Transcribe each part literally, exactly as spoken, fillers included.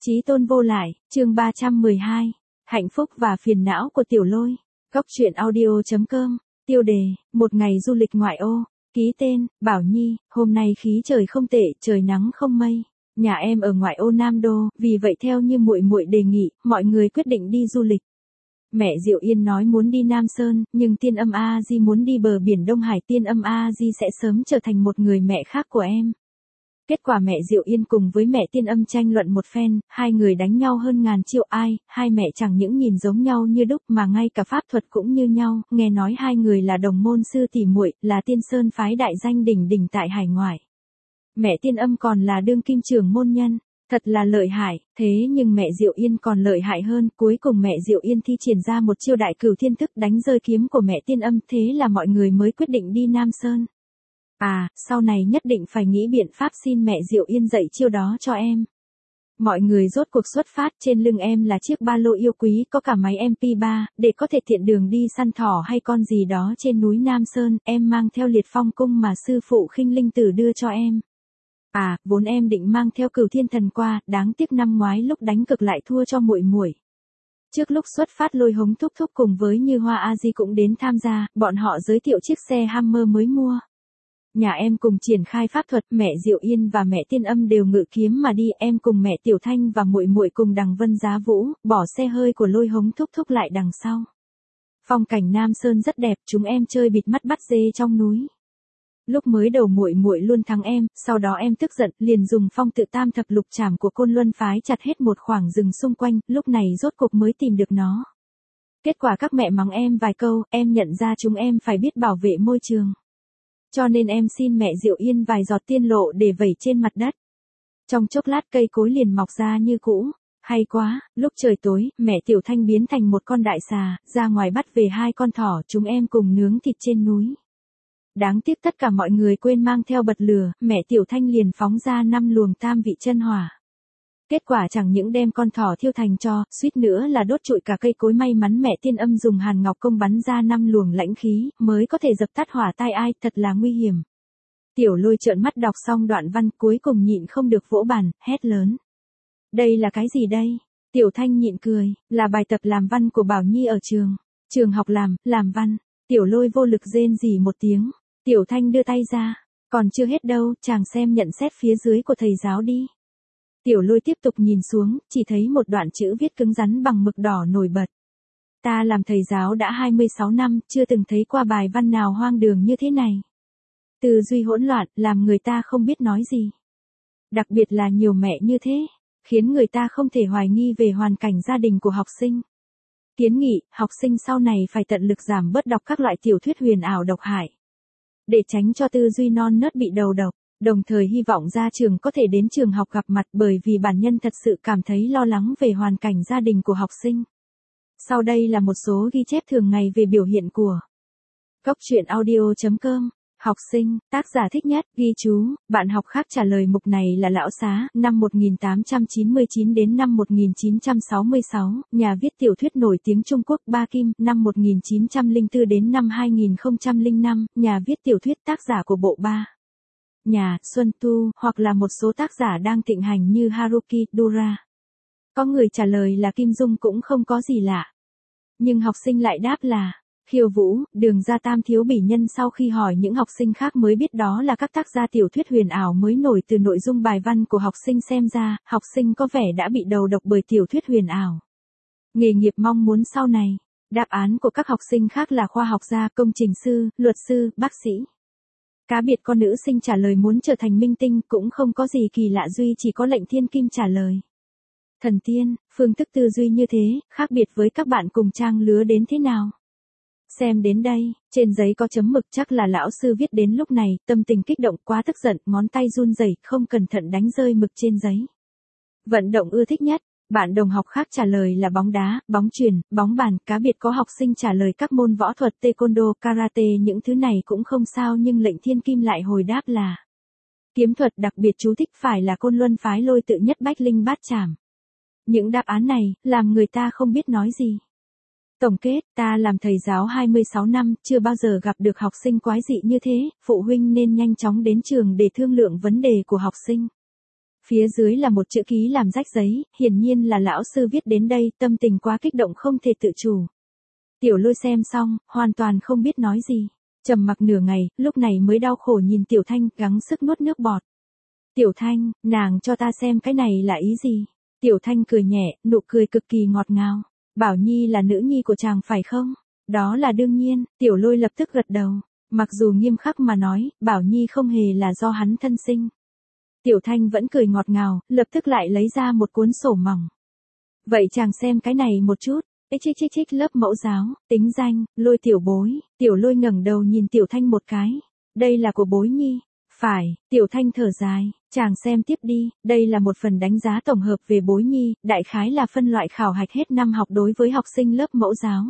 Chí tôn vô lại, chương ba trăm mười hai. Hạnh phúc và phiền não của Tiểu Lôi. Góc truyện audio chấm com. Tiêu đề, một ngày du lịch ngoại ô. Ký tên, Bảo Nhi, hôm nay khí trời không tệ, trời nắng không mây. Nhà em ở ngoại ô Nam Đô, vì vậy theo như muội muội đề nghị, mọi người quyết định đi du lịch. Mẹ Diệu Yên nói muốn đi Nam Sơn, nhưng Tiên Âm A Di muốn đi bờ biển Đông Hải. Tiên Âm A Di sẽ sớm trở thành một người mẹ khác của em. Kết quả mẹ Diệu Yên cùng với mẹ Tiên Âm tranh luận một phen, hai người đánh nhau hơn ngàn chiêu. Ai, hai mẹ chẳng những nhìn giống nhau như đúc mà ngay cả pháp thuật cũng như nhau. Nghe nói hai người là đồng môn sư tỷ muội, là Tiên Sơn phái đại danh đỉnh đỉnh tại hải ngoại. Mẹ Tiên Âm còn là đương kim trưởng môn nhân, thật là lợi hại. Thế nhưng mẹ Diệu Yên còn lợi hại hơn. Cuối cùng mẹ Diệu Yên thi triển ra một chiêu đại cửu thiên thức đánh rơi kiếm của mẹ Tiên Âm. Thế là mọi người mới quyết định đi Nam Sơn. À, sau này nhất định phải nghĩ biện pháp xin mẹ Diệu Yên dạy chiêu đó cho em. Mọi người rốt cuộc xuất phát, trên lưng em là chiếc ba lô yêu quý có cả máy em pê ba, để có thể tiện đường đi săn thỏ hay con gì đó trên núi Nam Sơn. Em mang theo Liệt Phong cung mà sư phụ Khinh Linh Tử đưa cho em. À, vốn em định mang theo Cửu Thiên Thần qua, đáng tiếc năm ngoái lúc đánh cực lại thua cho muội muội. Trước lúc xuất phát Lôi Hống thúc thúc cùng với Như Hoa A Di cũng đến tham gia, bọn họ giới thiệu chiếc xe Hammer mới mua. Nhà em cùng triển khai pháp thuật, mẹ Diệu Yên và mẹ Tiên Âm đều ngự kiếm mà đi, em cùng mẹ Tiểu Thanh và muội muội cùng đằng Vân Giá Vũ, bỏ xe hơi của Lôi Hống thúc thúc lại đằng sau. Phong cảnh Nam Sơn rất đẹp, chúng em chơi bịt mắt bắt dê trong núi. Lúc mới đầu muội muội luôn thắng em, sau đó em tức giận, liền dùng phong tự tam thập lục trảm của Côn Luân phái chặt hết một khoảng rừng xung quanh, lúc này rốt cục mới tìm được nó. Kết quả các mẹ mắng em vài câu, em nhận ra chúng em phải biết bảo vệ môi trường. Cho nên em xin mẹ Diệu Yên vài giọt tiên lộ để vẩy trên mặt đất. Trong chốc lát cây cối liền mọc ra như cũ. Hay quá, lúc trời tối, mẹ Tiểu Thanh biến thành một con đại xà, ra ngoài bắt về hai con thỏ, chúng em cùng nướng thịt trên núi. Đáng tiếc tất cả mọi người quên mang theo bật lửa, mẹ Tiểu Thanh liền phóng ra năm luồng tam vị chân hỏa. Kết quả chẳng những đem con thỏ thiêu thành tro, suýt nữa là đốt trụi cả cây cối. May mắn mẹ Tiên Âm dùng Hàn Ngọc Công bắn ra năm luồng lãnh khí, mới có thể dập tắt hỏa tai. Ai, thật là nguy hiểm. Tiểu Lôi trợn mắt đọc xong đoạn văn, cuối cùng nhịn không được vỗ bàn, hét lớn. Đây là cái gì đây? Tiểu Thanh nhịn cười, là bài tập làm văn của Bảo Nhi ở trường. Trường học làm, làm văn. Tiểu Lôi vô lực rên rỉ một tiếng. Tiểu Thanh đưa tay ra. Còn chưa hết đâu, chàng xem nhận xét phía dưới của thầy giáo đi. Tiểu Lôi tiếp tục nhìn xuống, chỉ thấy một đoạn chữ viết cứng rắn bằng mực đỏ nổi bật. Ta làm thầy giáo đã hai mươi sáu năm, chưa từng thấy qua bài văn nào hoang đường như thế này. Tư duy hỗn loạn, làm người ta không biết nói gì. Đặc biệt là nhiều mẹ như thế, khiến người ta không thể hoài nghi về hoàn cảnh gia đình của học sinh. Kiến nghị, học sinh sau này phải tận lực giảm bớt đọc các loại tiểu thuyết huyền ảo độc hại. Để tránh cho tư duy non nớt bị đầu độc. Đồng thời hy vọng ra trường có thể đến trường học gặp mặt, bởi vì bản nhân thật sự cảm thấy lo lắng về hoàn cảnh gia đình của học sinh. Sau đây là một số ghi chép thường ngày về biểu hiện của Góc truyện audio chấm com. Học sinh, tác giả thích nhất, ghi chú, bạn học khác trả lời mục này là Lão Xá, năm một nghìn tám trăm chín mươi chín đến năm một nghìn chín trăm sáu mươi sáu, nhà viết tiểu thuyết nổi tiếng Trung Quốc. Ba Kim, năm một nghìn chín trăm lẻ bốn đến năm hai nghìn không trăm lẻ năm, nhà viết tiểu thuyết tác giả của bộ Ba Nhà, Xuân Tu, hoặc là một số tác giả đang thịnh hành như Haruki Dura. Có người trả lời là Kim Dung cũng không có gì lạ. Nhưng học sinh lại đáp là Khiêu Vũ, Đường Ra Tam Thiếu Bỉ Nhân. Sau khi hỏi những học sinh khác mới biết đó là các tác gia tiểu thuyết huyền ảo mới nổi từ nội dung bài văn của học sinh. Xem ra, học sinh có vẻ đã bị đầu độc bởi tiểu thuyết huyền ảo. Nghề nghiệp mong muốn sau này. Đáp án của các học sinh khác là khoa học gia, công trình sư, luật sư, bác sĩ. Cá biệt con nữ sinh trả lời muốn trở thành minh tinh, cũng không có gì kỳ lạ, duy chỉ có Lệnh Thiên Kim trả lời thần tiên. Phương thức tư duy như thế, khác biệt với các bạn cùng trang lứa đến thế nào? Xem đến đây, trên giấy có chấm mực, chắc là lão sư viết đến lúc này, tâm tình kích động quá tức giận, ngón tay run rẩy, không cẩn thận đánh rơi mực trên giấy. Vận động ưa thích nhất, bạn đồng học khác trả lời là bóng đá, bóng chuyền, bóng bàn. Cá biệt có học sinh trả lời các môn võ thuật, taekwondo, karate. Những thứ này cũng không sao, nhưng Lệnh Thiên Kim lại hồi đáp là kiếm thuật, đặc biệt chú thích phải là Côn Luân phái Lôi tự nhất bách linh bát trảm. Những đáp án này, làm người ta không biết nói gì. Tổng kết, ta làm thầy giáo hai mươi sáu năm, chưa bao giờ gặp được học sinh quái dị như thế, phụ huynh nên nhanh chóng đến trường để thương lượng vấn đề của học sinh. Phía dưới là một chữ ký làm rách giấy, hiển nhiên là lão sư viết đến đây, tâm tình quá kích động không thể tự chủ. Tiểu Lôi xem xong, hoàn toàn không biết nói gì. Trầm mặc nửa ngày, lúc này mới đau khổ nhìn Tiểu Thanh, gắng sức nuốt nước bọt. Tiểu Thanh, nàng cho ta xem cái này là ý gì? Tiểu Thanh cười nhẹ, nụ cười cực kỳ ngọt ngào. Bảo Nhi là nữ nhi của chàng phải không? Đó là đương nhiên, Tiểu Lôi lập tức gật đầu. Mặc dù nghiêm khắc mà nói, Bảo Nhi không hề là do hắn thân sinh. Tiểu Thanh vẫn cười ngọt ngào, lập tức lại lấy ra một cuốn sổ mỏng. Vậy chàng xem cái này một chút. Chích chích chích lớp mẫu giáo, tính danh, Lôi tiểu bối. Tiểu Lôi ngẩng đầu nhìn Tiểu Thanh một cái. Đây là của bối nhi. Phải, Tiểu Thanh thở dài, chàng xem tiếp đi, đây là một phần đánh giá tổng hợp về bối nhi, đại khái là phân loại khảo hạch hết năm học đối với học sinh lớp mẫu giáo.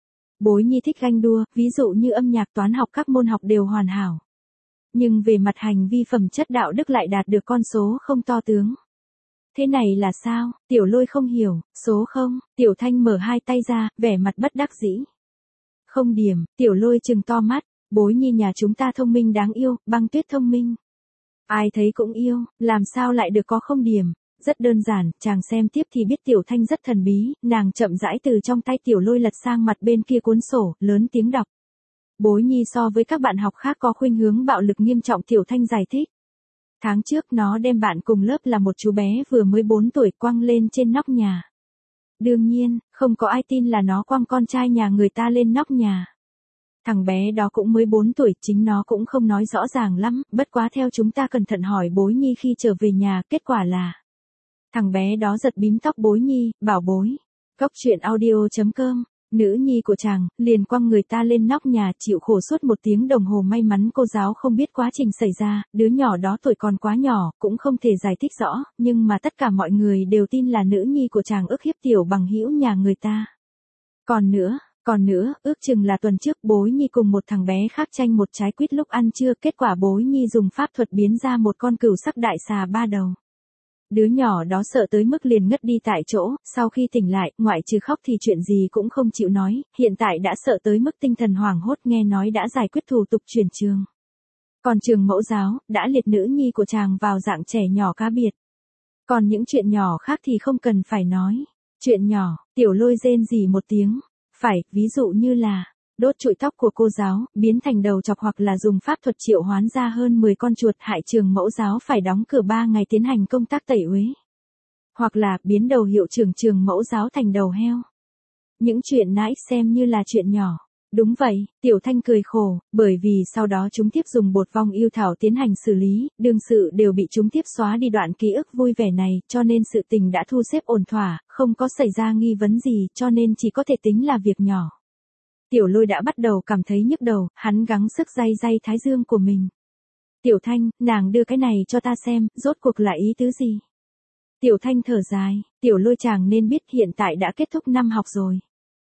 Bối nhi thích ganh đua, ví dụ như âm nhạc toán học các môn học đều hoàn hảo. Nhưng về mặt hành vi phẩm chất đạo đức lại đạt được con số không to tướng. Thế này là sao? Tiểu Lôi không hiểu, số không, Tiểu Thanh mở hai tay ra, vẻ mặt bất đắc dĩ. Không điểm, Tiểu Lôi trừng to mắt, bối nhi nhà chúng ta thông minh đáng yêu, Băng Tuyết thông minh. Ai thấy cũng yêu, làm sao lại được có không điểm, rất đơn giản, chàng xem tiếp thì biết Tiểu Thanh rất thần bí, nàng chậm rãi từ trong tay Tiểu Lôi lật sang mặt bên kia cuốn sổ, lớn tiếng đọc. Bối nhi so với các bạn học khác có khuynh hướng bạo lực nghiêm trọng, Tiểu Thanh giải thích. Tháng trước nó đem bạn cùng lớp là một chú bé vừa mới bốn tuổi quăng lên trên nóc nhà. Đương nhiên, không có ai tin là nó quăng con trai nhà người ta lên nóc nhà. Thằng bé đó cũng mới bốn tuổi, chính nó cũng không nói rõ ràng lắm, bất quá theo chúng ta cẩn thận hỏi bối nhi khi trở về nhà, kết quả là thằng bé đó giật bím tóc bối nhi, bảo bối. Cốc truyện audio chấm com, nữ nhi của chàng, liền quăng người ta lên nóc nhà chịu khổ suốt một tiếng đồng hồ, may mắn cô giáo không biết quá trình xảy ra, đứa nhỏ đó tuổi còn quá nhỏ, cũng không thể giải thích rõ, nhưng mà tất cả mọi người đều tin là nữ nhi của chàng ức hiếp tiểu bằng hữu nhà người ta. Còn nữa, Còn nữa, ước chừng là tuần trước bối nhi cùng một thằng bé khác tranh một trái quýt lúc ăn trưa, kết quả bối nhi dùng pháp thuật biến ra một con cừu sắc đại xà ba đầu. Đứa nhỏ đó sợ tới mức liền ngất đi tại chỗ, sau khi tỉnh lại, ngoại trừ khóc thì chuyện gì cũng không chịu nói, hiện tại đã sợ tới mức tinh thần hoảng hốt, nghe nói đã giải quyết thủ tục chuyển trường. Còn trường mẫu giáo, đã liệt nữ nhi của chàng vào dạng trẻ nhỏ cá biệt. Còn những chuyện nhỏ khác thì không cần phải nói. Chuyện nhỏ, Tiểu Lôi rên rỉ một tiếng. Phải, ví dụ như là đốt trụi tóc của cô giáo, biến thành đầu chọc, hoặc là dùng pháp thuật triệu hoán ra hơn mười con chuột hại trường mẫu giáo phải đóng cửa ba ngày tiến hành công tác tẩy uế. Hoặc là biến đầu hiệu trưởng trường mẫu giáo thành đầu heo. Những chuyện nãy xem như là chuyện nhỏ. Đúng vậy, Tiểu Thanh cười khổ, bởi vì sau đó chúng tiếp dùng bột vong yêu thảo tiến hành xử lý, đương sự đều bị chúng tiếp xóa đi đoạn ký ức vui vẻ này, cho nên sự tình đã thu xếp ổn thỏa, không có xảy ra nghi vấn gì, cho nên chỉ có thể tính là việc nhỏ. Tiểu Lôi đã bắt đầu cảm thấy nhức đầu, hắn gắng sức day day thái dương của mình. Tiểu Thanh, nàng đưa cái này cho ta xem, rốt cuộc là ý tứ gì? Tiểu Thanh thở dài, Tiểu Lôi chàng nên biết hiện tại đã kết thúc năm học rồi.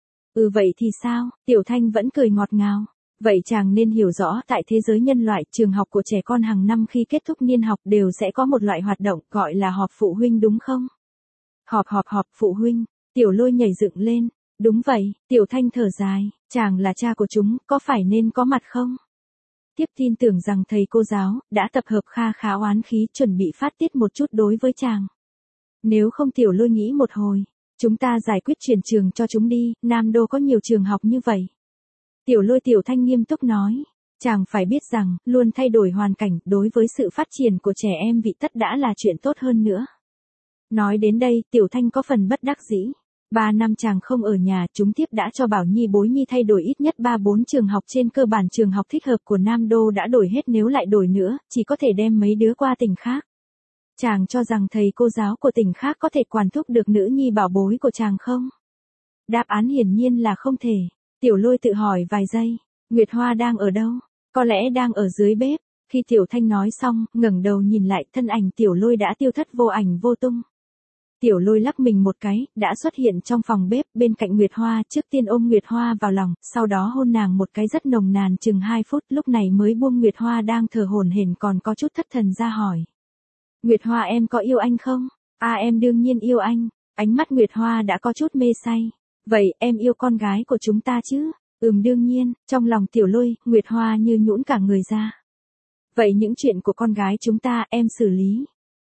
Ừ vậy thì sao? Tiểu Thanh vẫn cười ngọt ngào. Vậy chàng nên hiểu rõ tại thế giới nhân loại, trường học của trẻ con hàng năm khi kết thúc niên học đều sẽ có một loại hoạt động gọi là họp phụ huynh đúng không? Họp họp họp phụ huynh. Tiểu Lôi nhảy dựng lên. Đúng vậy, Tiểu Thanh thở dài, chàng là cha của chúng, có phải nên có mặt không? Tiếp tin tưởng rằng thầy cô giáo đã tập hợp kha khá oán khí chuẩn bị phát tiết một chút đối với chàng. Nếu không, Tiểu Lôi nghĩ một hồi. Chúng ta giải quyết chuyển trường cho chúng đi, Nam Đô có nhiều trường học như vậy. Tiểu Lôi Tiểu Thanh nghiêm túc nói, chàng phải biết rằng, luôn thay đổi hoàn cảnh đối với sự phát triển của trẻ em vị tất đã là chuyện tốt hơn nữa. Nói đến đây, Tiểu Thanh có phần bất đắc dĩ. Ba năm chàng không ở nhà, chúng tiếp đã cho Bảo Nhi bối nhi thay đổi ít nhất ba bốn trường học, trên cơ bản trường học thích hợp của Nam Đô đã đổi hết, nếu lại đổi nữa, chỉ có thể đem mấy đứa qua tỉnh khác. Chàng cho rằng thầy cô giáo của tỉnh khác có thể quản thúc được nữ nhi bảo bối của chàng không? Đáp án hiển nhiên là không thể. Tiểu Lôi tự hỏi vài giây, Nguyệt Hoa đang ở đâu? Có lẽ đang ở dưới bếp. Khi Tiểu Thanh nói xong, ngẩng đầu nhìn lại, thân ảnh Tiểu Lôi đã tiêu thất vô ảnh vô tung. Tiểu Lôi lắc mình một cái, đã xuất hiện trong phòng bếp bên cạnh Nguyệt Hoa, trước tiên ôm Nguyệt Hoa vào lòng, sau đó hôn nàng một cái rất nồng nàn chừng hai phút, lúc này mới buông Nguyệt Hoa đang thở hổn hển còn có chút thất thần ra hỏi. Nguyệt Hoa, em có yêu anh không? À, em đương nhiên yêu anh. Ánh mắt Nguyệt Hoa đã có chút mê say. Vậy, em yêu con gái của chúng ta chứ? Ừm đương nhiên, trong lòng Tiểu Lôi, Nguyệt Hoa như nhũn cả người ra. Vậy những chuyện của con gái chúng ta, em xử lý.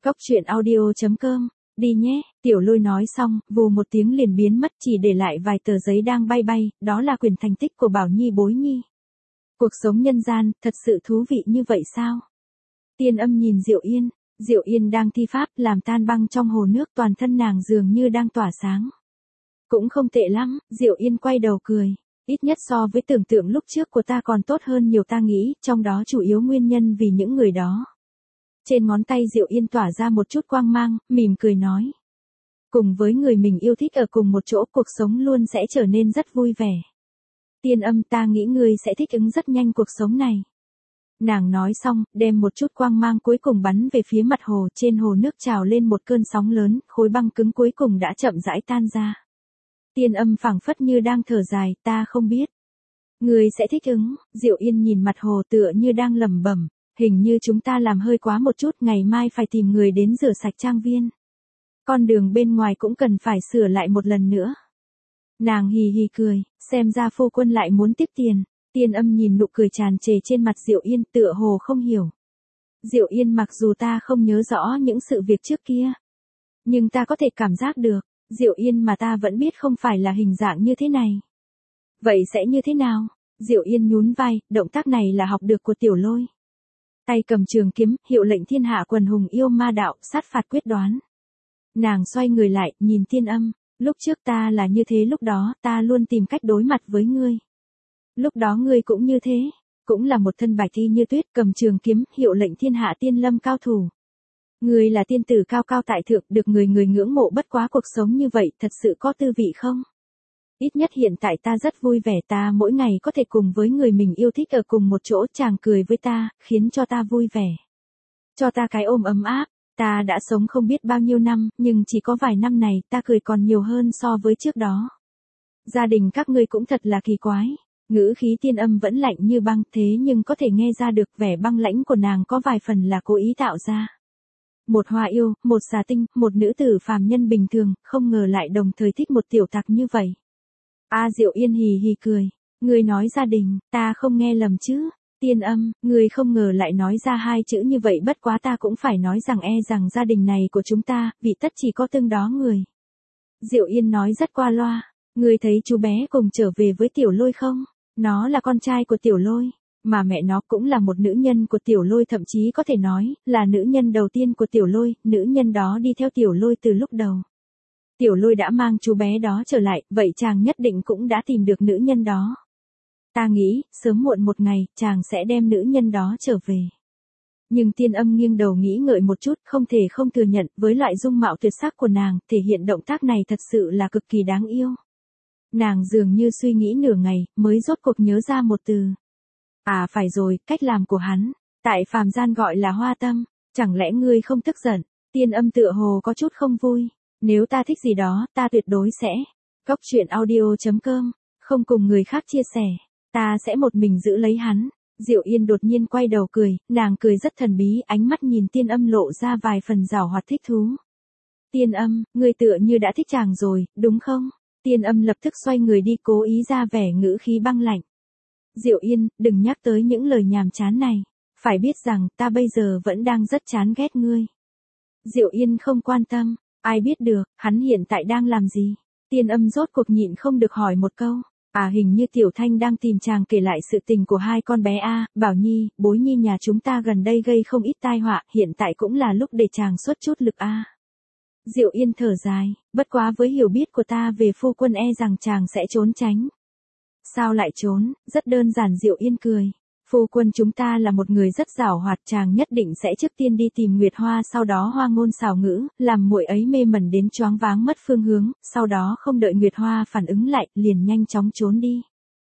Cốc truyện audio chấm com, đi nhé, Tiểu Lôi nói xong, vù một tiếng liền biến mất chỉ để lại vài tờ giấy đang bay bay, đó là quyển thành tích của Bảo Nhi Bối Nhi. Cuộc sống nhân gian, thật sự thú vị như vậy sao? Tiên Âm nhìn Diệu Yên, Diệu Yên đang thi pháp làm tan băng trong hồ nước, toàn thân nàng dường như đang tỏa sáng. Cũng không tệ lắm, Diệu Yên quay đầu cười. Ít nhất so với tưởng tượng lúc trước của ta còn tốt hơn nhiều, ta nghĩ, trong đó chủ yếu nguyên nhân vì những người đó. Trên ngón tay Diệu Yên tỏa ra một chút quang mang, mỉm cười nói. Cùng với người mình yêu thích ở cùng một chỗ, cuộc sống luôn sẽ trở nên rất vui vẻ. Tiên Âm, ta nghĩ ngươi sẽ thích ứng rất nhanh cuộc sống này. Nàng nói xong, đem một chút quang mang cuối cùng bắn về phía mặt hồ, trên hồ nước trào lên một cơn sóng lớn, khối băng cứng cuối cùng đã chậm rãi tan ra. Tiên Âm phảng phất như đang thở dài, ta không biết. Ngươi sẽ thích ứng, Diệu Yên nhìn mặt hồ tựa như đang lẩm bẩm, hình như chúng ta làm hơi quá một chút, ngày mai phải tìm người đến rửa sạch trang viên. Con đường bên ngoài cũng cần phải sửa lại một lần nữa. Nàng hì hì cười, xem ra phu quân lại muốn tiếp tiền. Tiên Âm nhìn nụ cười tràn trề trên mặt Diệu Yên tựa hồ không hiểu. Diệu Yên, mặc dù ta không nhớ rõ những sự việc trước kia, nhưng ta có thể cảm giác được, Diệu Yên mà ta vẫn biết không phải là hình dạng như thế này. Vậy sẽ như thế nào? Diệu Yên nhún vai, động tác này là học được của Tiểu Lôi. Tay cầm trường kiếm, hiệu lệnh thiên hạ quần hùng yêu ma đạo, sát phạt quyết đoán. Nàng xoay người lại, nhìn Tiên Âm, lúc trước ta là như thế, lúc đó ta luôn tìm cách đối mặt với ngươi. Lúc đó ngươi cũng như thế, cũng là một thân bạch y như tuyết, cầm trường kiếm, hiệu lệnh thiên hạ tiên lâm cao thủ. Ngươi là tiên tử cao cao tại thượng, được người người ngưỡng mộ, bất quá cuộc sống như vậy thật sự có tư vị không? Ít nhất hiện tại ta rất vui vẻ, ta mỗi ngày có thể cùng với người mình yêu thích ở cùng một chỗ, chàng cười với ta, khiến cho ta vui vẻ. Cho ta cái ôm ấm áp, ta đã sống không biết bao nhiêu năm, nhưng chỉ có vài năm này ta cười còn nhiều hơn so với trước đó. Gia đình các ngươi cũng thật là kỳ quái. Ngữ khí Tiên Âm vẫn lạnh như băng, thế nhưng có thể nghe ra được vẻ băng lãnh của nàng có vài phần là cố ý tạo ra. Một hoa yêu, một xà tinh, một nữ tử phàm nhân bình thường, không ngờ lại đồng thời thích một tiểu tặc như vậy. A Diệu Yên hì hì cười, ngươi nói gia đình, ta không nghe lầm chứ? Tiên Âm, ngươi không ngờ lại nói ra hai chữ như vậy, bất quá ta cũng phải nói rằng e rằng gia đình này của chúng ta, vị tất chỉ có từng đó người. Diệu Yên nói rất qua loa, ngươi thấy chú bé cùng trở về với Tiểu Lôi không? Nó là con trai của Tiểu Lôi, mà mẹ nó cũng là một nữ nhân của Tiểu Lôi, thậm chí có thể nói là nữ nhân đầu tiên của Tiểu Lôi, nữ nhân đó đi theo Tiểu Lôi từ lúc đầu. Tiểu Lôi đã mang chú bé đó trở lại, vậy chàng nhất định cũng đã tìm được nữ nhân đó. Ta nghĩ, sớm muộn một ngày, chàng sẽ đem nữ nhân đó trở về. Nhưng Tiên Âm nghiêng đầu nghĩ ngợi một chút, không thể không thừa nhận, với loại dung mạo tuyệt sắc của nàng, thể hiện động tác này thật sự là cực kỳ đáng yêu. Nàng dường như suy nghĩ nửa ngày, mới rốt cuộc nhớ ra một từ. À phải rồi, cách làm của hắn, tại phàm gian gọi là hoa tâm, chẳng lẽ ngươi không tức giận? Tiên Âm tựa hồ có chút không vui. Nếu ta thích gì đó, ta tuyệt đối sẽ. Cốc truyện audio chấm com, không cùng người khác chia sẻ, ta sẽ một mình giữ lấy hắn. Diệu Yên đột nhiên quay đầu cười, nàng cười rất thần bí, ánh mắt nhìn Tiên Âm lộ ra vài phần giảo hoạt thích thú. Tiên Âm, ngươi tựa như đã thích chàng rồi, đúng không? Tiên Âm lập tức xoay người đi, cố ý ra vẻ ngữ khí băng lạnh. Diệu Yên, đừng nhắc tới những lời nhàm chán này. Phải biết rằng, ta bây giờ vẫn đang rất chán ghét ngươi. Diệu Yên không quan tâm, ai biết được, hắn hiện tại đang làm gì? Tiên Âm rốt cuộc nhịn không được hỏi một câu. À hình như Tiểu Thanh đang tìm chàng kể lại sự tình của hai con bé A, Bảo Nhi, Bối Nhi nhà chúng ta gần đây gây không ít tai họa, hiện tại cũng là lúc để chàng xuất chút lực A. Diệu Yên thở dài, bất quá với hiểu biết của ta về phu quân e rằng chàng sẽ trốn tránh. Sao lại trốn, rất đơn giản, Diệu Yên cười. Phu quân chúng ta là một người rất giảo hoạt, chàng nhất định sẽ trước tiên đi tìm Nguyệt Hoa, sau đó hoa ngôn xảo ngữ, làm muội ấy mê mẩn đến choáng váng mất phương hướng, sau đó không đợi Nguyệt Hoa phản ứng lại, liền nhanh chóng trốn đi.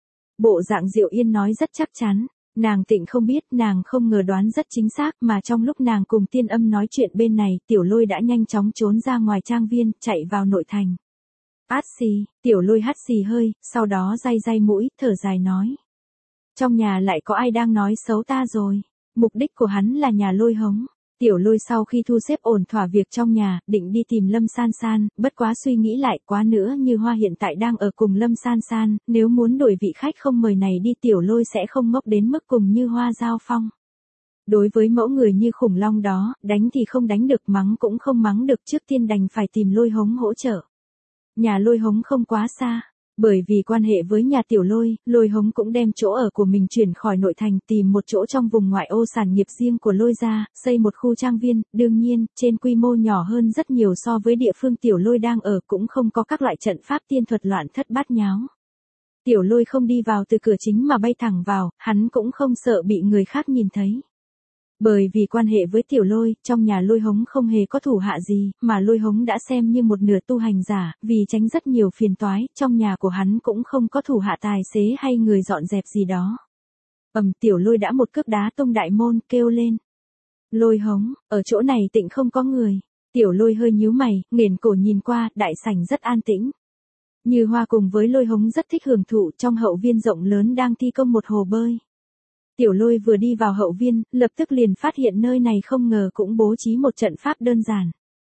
Bộ dạng Diệu Yên nói rất chắc chắn, nàng tịnh không biết, nàng không ngờ đoán rất chính xác, mà trong lúc nàng cùng Tiên Âm nói chuyện bên này, Tiểu Lôi đã nhanh chóng trốn ra ngoài trang viên, chạy vào nội thành. Át xì, Tiểu Lôi hắt xì hơi, sau đó day day mũi, thở dài nói. Trong nhà lại có ai đang nói xấu ta rồi. Mục đích của hắn là nhà Lôi hống. Tiểu Lôi sau khi thu xếp ổn thỏa việc trong nhà, định đi tìm Lâm San San, bất quá suy nghĩ lại, quá nữa như Hoa hiện tại đang ở cùng Lâm San San, nếu muốn đổi vị khách không mời này đi, Tiểu Lôi sẽ không ngốc đến mức cùng như Hoa giao phong. Đối với mẫu người như khủng long đó, đánh thì không đánh được, mắng cũng không mắng được, trước tiên đành phải tìm Lôi Hống hỗ trợ. Nhà Lôi Hống không quá xa. Bởi vì quan hệ với nhà Tiểu Lôi, Lôi Hống cũng đem chỗ ở của mình chuyển khỏi nội thành, tìm một chỗ trong vùng ngoại ô sản nghiệp riêng của Lôi gia, xây một khu trang viên, đương nhiên, trên quy mô nhỏ hơn rất nhiều so với địa phương Tiểu Lôi đang ở, cũng không có các loại trận pháp tiên thuật loạn thất bát nháo. Tiểu Lôi không đi vào từ cửa chính mà bay thẳng vào, hắn cũng không sợ bị người khác nhìn thấy. Bởi vì quan hệ với Tiểu Lôi, trong nhà Lôi Hống không hề có thủ hạ gì, mà Lôi Hống đã xem như một nửa tu hành giả, vì tránh rất nhiều phiền toái, trong nhà của hắn cũng không có thủ hạ tài xế hay người dọn dẹp gì đó. Ầm, Tiểu Lôi đã một cước đá tung đại môn, kêu lên. Lôi Hống, ở chỗ này tịnh không có người. Tiểu Lôi hơi nhíu mày, nghển cổ nhìn qua, đại sảnh rất an tĩnh. Như Hoa cùng với Lôi Hống rất thích hưởng thụ, trong hậu viên rộng lớn đang thi công một hồ bơi. Tiểu Lôi vừa đi vào hậu viên, lập tức liền phát hiện nơi này không ngờ cũng bố trí một trận pháp đơn giản.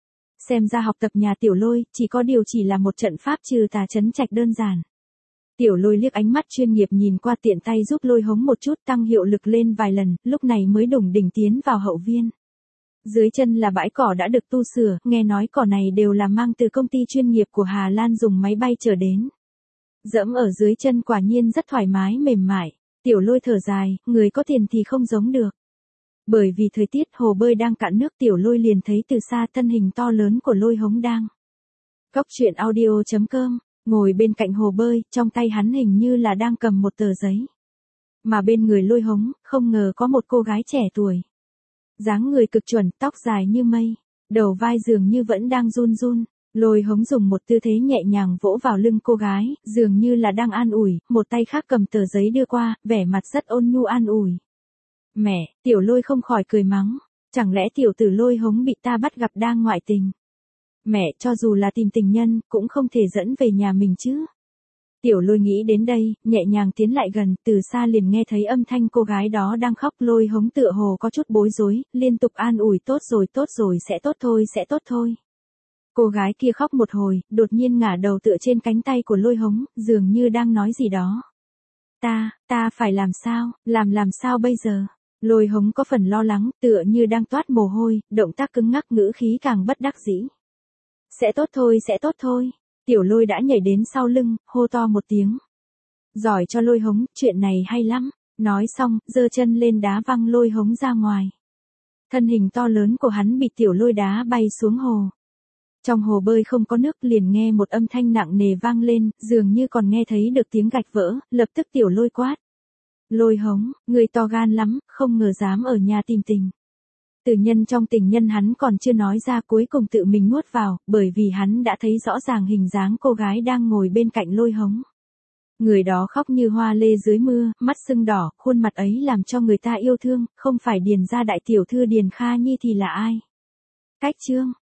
Xem ra học tập nhà Tiểu Lôi, chỉ có điều chỉ là một trận pháp trừ tà trấn trạch đơn giản. Tiểu Lôi liếc ánh mắt chuyên nghiệp nhìn qua, tiện tay giúp Lôi Hống một chút, tăng hiệu lực lên vài lần, lúc này mới đủng đỉnh tiến vào hậu viên. Dưới chân là bãi cỏ đã được tu sửa, nghe nói cỏ này đều là mang từ công ty chuyên nghiệp của Hà Lan dùng máy bay chở đến. Dẫm ở dưới chân quả nhiên rất thoải mái mềm mại. Tiểu Lôi thở dài, người có tiền thì không giống được. Bởi vì thời tiết hồ bơi đang cạn nước, Tiểu Lôi liền thấy từ xa thân hình to lớn của Lôi Hống đang. Góc truyện audio chấm com, ngồi bên cạnh hồ bơi, trong tay hắn hình như là đang cầm một tờ giấy. Mà bên người Lôi Hống, không ngờ có một cô gái trẻ tuổi. Dáng người cực chuẩn, tóc dài như mây, đầu vai dường như vẫn đang run run. Lôi Hống dùng một tư thế nhẹ nhàng vỗ vào lưng cô gái, dường như là đang an ủi, một tay khác cầm tờ giấy đưa qua, vẻ mặt rất ôn nhu an ủi. Mẹ, Tiểu Lôi không khỏi cười mắng, chẳng lẽ tiểu tử Lôi Hống bị ta bắt gặp đang ngoại tình? Mẹ, cho dù là tìm tình nhân, cũng không thể dẫn về nhà mình chứ. Tiểu Lôi nghĩ đến đây, nhẹ nhàng tiến lại gần, từ xa liền nghe thấy âm thanh cô gái đó đang khóc. Lôi Hống tựa hồ có chút bối rối, liên tục an ủi, tốt rồi tốt rồi, sẽ tốt thôi sẽ tốt thôi. Cô gái kia khóc một hồi, đột nhiên ngả đầu tựa trên cánh tay của Lôi Hống, dường như đang nói gì đó. Ta, ta phải làm sao, làm làm sao bây giờ? Lôi Hống có phần lo lắng, tựa như đang toát mồ hôi, động tác cứng ngắc, ngữ khí càng bất đắc dĩ. Sẽ tốt thôi sẽ tốt thôi. Tiểu Lôi đã nhảy đến sau lưng, hô to một tiếng. Giỏi cho Lôi Hống, chuyện này hay lắm. Nói xong, giơ chân lên đá văng Lôi Hống ra ngoài. Thân hình to lớn của hắn bị Tiểu Lôi đá bay xuống hồ. Trong hồ bơi không có nước, liền nghe một âm thanh nặng nề vang lên, dường như còn nghe thấy được tiếng gạch vỡ, lập tức Tiểu Lôi quát. Lôi Hống, người to gan lắm, không ngờ dám ở nhà tìm tình. Từ nhân trong tình nhân hắn còn chưa nói ra, cuối cùng tự mình nuốt vào, bởi vì hắn đã thấy rõ ràng hình dáng cô gái đang ngồi bên cạnh Lôi Hống. Người đó khóc như hoa lê dưới mưa, mắt sưng đỏ, khuôn mặt ấy làm cho người ta yêu thương, không phải Điền gia đại tiểu thư Điền Kha Nhi thì là ai? Cách chương